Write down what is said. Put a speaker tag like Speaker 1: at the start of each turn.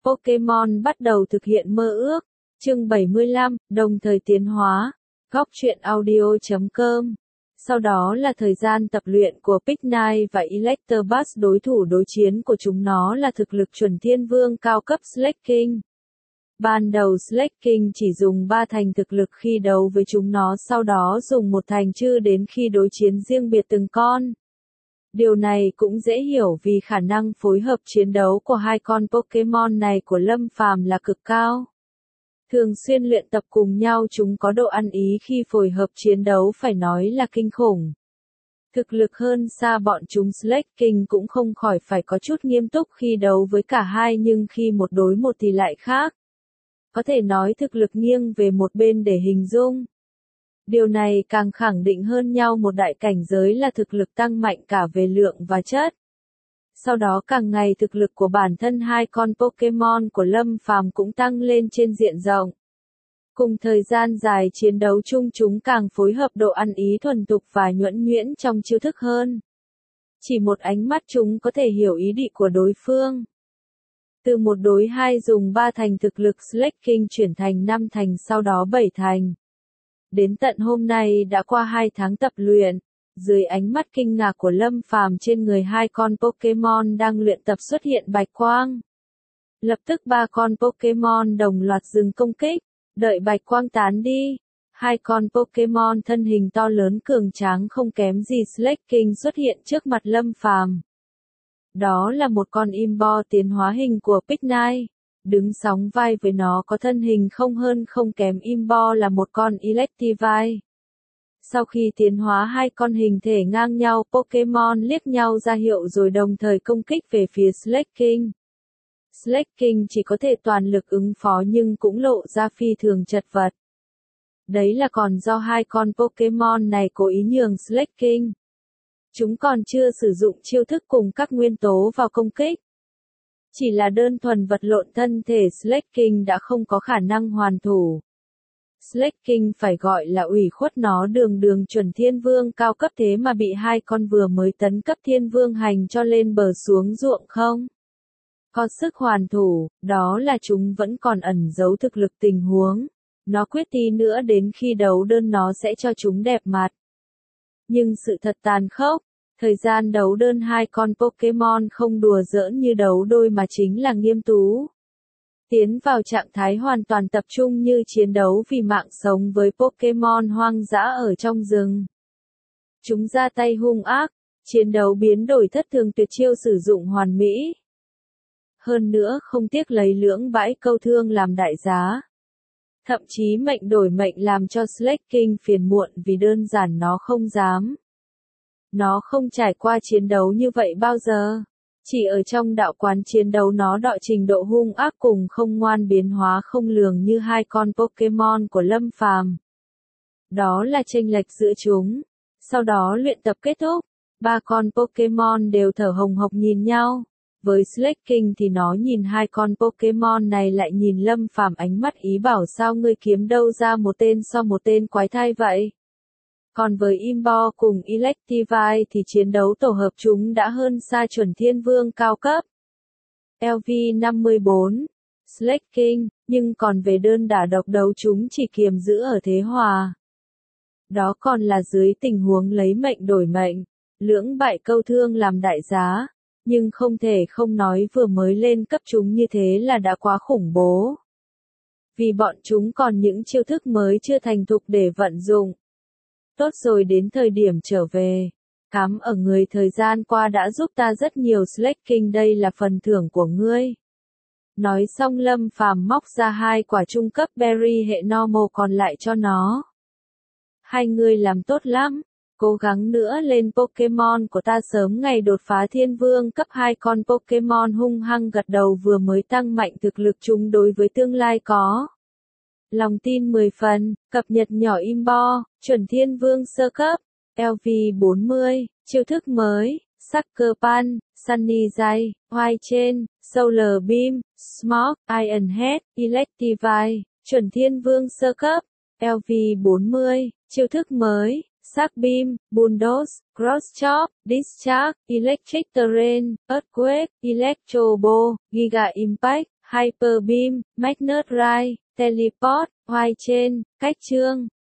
Speaker 1: Pokémon bắt đầu thực hiện mơ ước. Chương 75, đồng thời tiến hóa. Góc truyện audio.com. Sau đó là thời gian tập luyện của Picnic và Electabuzz. Đối thủ đối chiến của chúng nó là thực lực chuẩn thiên vương cao cấp Slaking. Ban đầu Slaking chỉ dùng 3 thành thực lực khi đấu với chúng nó, sau đó dùng 1 thành chư đến khi đối chiến riêng biệt từng con. Điều này cũng dễ hiểu vì khả năng phối hợp chiến đấu của hai con Pokémon này của Lâm Phàm là cực cao. Thường xuyên luyện tập cùng nhau, chúng có độ ăn ý khi phối hợp chiến đấu phải nói là kinh khủng. Thực lực hơn xa bọn chúng, Slaking cũng không khỏi phải có chút nghiêm túc khi đấu với cả hai, nhưng khi một đối một thì lại khác. Có thể nói thực lực nghiêng về một bên để hình dung. Điều này càng khẳng định hơn nhau một đại cảnh giới là thực lực tăng mạnh cả về lượng và chất. Sau đó càng ngày thực lực của bản thân hai con Pokémon của Lâm Phàm cũng tăng lên trên diện rộng. Cùng thời gian dài chiến đấu chung, chúng càng phối hợp độ ăn ý thuần thục và nhuần nhuyễn trong chiêu thức hơn. Chỉ một ánh mắt chúng có thể hiểu ý định của đối phương. Từ 1 đối 2 dùng 3 thành thực lực, Slaking chuyển thành 5 thành, sau đó 7 thành. Đến tận hôm nay đã qua 2 tháng tập luyện, dưới ánh mắt kinh ngạc của Lâm Phàm, trên người hai con Pokémon đang luyện tập xuất hiện bạch quang. Lập tức 3 con Pokémon đồng loạt dừng công kích, đợi bạch quang tán đi. Hai con Pokémon thân hình to lớn cường tráng không kém gì Slaking xuất hiện trước mặt Lâm Phàm. Đó là một con Imbo tiến hóa hình của Picnic. Đứng sóng vai với nó có thân hình không hơn không kém Imbo là một con Electivire. Sau khi tiến hóa hai con hình thể ngang nhau, Pokémon liếc nhau ra hiệu rồi đồng thời công kích về phía Slaking. Slaking chỉ có thể toàn lực ứng phó nhưng cũng lộ ra phi thường chật vật. Đấy là còn do hai con Pokémon này cố ý nhường Slaking. Chúng còn chưa sử dụng chiêu thức cùng các nguyên tố vào công kích. Chỉ là đơn thuần vật lộn thân thể, Slaking đã không có khả năng hoàn thủ. Slaking phải gọi là ủy khuất, nó đường đường chuẩn thiên vương cao cấp thế mà bị hai con vừa mới tấn cấp thiên vương hành cho lên bờ xuống ruộng không có sức hoàn thủ. Đó là chúng vẫn còn ẩn giấu thực lực tình huống. Nó quyết tí nữa đến khi đấu đơn nó sẽ cho chúng đẹp mặt. Nhưng sự thật tàn khốc, thời gian đấu đơn hai con Pokémon không đùa giỡn như đấu đôi mà chính là nghiêm tú. Tiến vào trạng thái hoàn toàn tập trung như chiến đấu vì mạng sống với Pokémon hoang dã ở trong rừng. Chúng ra tay hung ác, chiến đấu biến đổi thất thường, tuyệt chiêu sử dụng hoàn mỹ. Hơn nữa không tiếc lấy lưỡng bãi câu thương làm đại giá. Thậm chí mệnh đổi mệnh làm cho Slaking phiền muộn vì đơn giản nó không dám. Nó không trải qua chiến đấu như vậy bao giờ. Chỉ ở trong đạo quán chiến đấu nó đọ trình độ hung ác cùng không ngoan biến hóa không lường như hai con Pokémon của Lâm Phàm. Đó là chênh lệch giữa chúng. Sau đó luyện tập kết thúc, 3 con Pokémon đều thở hồng hộc nhìn nhau. Với Slaking thì nó nhìn hai con Pokémon này lại nhìn Lâm Phàm ánh mắt ý bảo sao ngươi kiếm đâu ra một tên so một tên quái thai vậy. Còn với Imbo cùng Electivire thì chiến đấu tổ hợp chúng đã hơn xa chuẩn thiên vương cao cấp. LV54, Slaking, nhưng còn về đơn đả độc đấu chúng chỉ kiềm giữ ở thế hòa. Đó còn là dưới tình huống lấy mệnh đổi mệnh, lưỡng bại câu thương làm đại giá. Nhưng không thể không nói vừa mới lên cấp chúng như thế là đã quá khủng bố. Vì bọn chúng còn những chiêu thức mới chưa thành thục để vận dụng. Tốt rồi, đến thời điểm trở về. Cám ở người thời gian qua đã giúp ta rất nhiều, Slaking, đây là phần thưởng của ngươi. Nói xong Lâm Phàm móc ra 2 quả trung cấp berry hệ normal còn lại cho nó. Hai người làm tốt lắm. Cố gắng nữa lên Pokémon của ta sớm ngày đột phá thiên vương cấp. 2 con Pokémon hung hăng gật đầu, vừa mới tăng mạnh thực lực chúng đối với tương lai có lòng tin 10 phần. Cập nhật nhỏ Imbo, chuẩn thiên vương sơ cấp, LV40, chiêu thức mới, Sucker Punch, Sunny Ray, White Chain, Solar Beam, Smoke, Iron Head, Electivire, chuẩn thiên vương sơ cấp, LV40, chiêu thức mới. Sắc Beam, Bulldoze, Cross Chop, Discharge, Electric Terrain, Earthquake, Electro Ball, Giga Impact, Hyper Beam, Magnet Ray, Teleport, White Chain, Cách chương.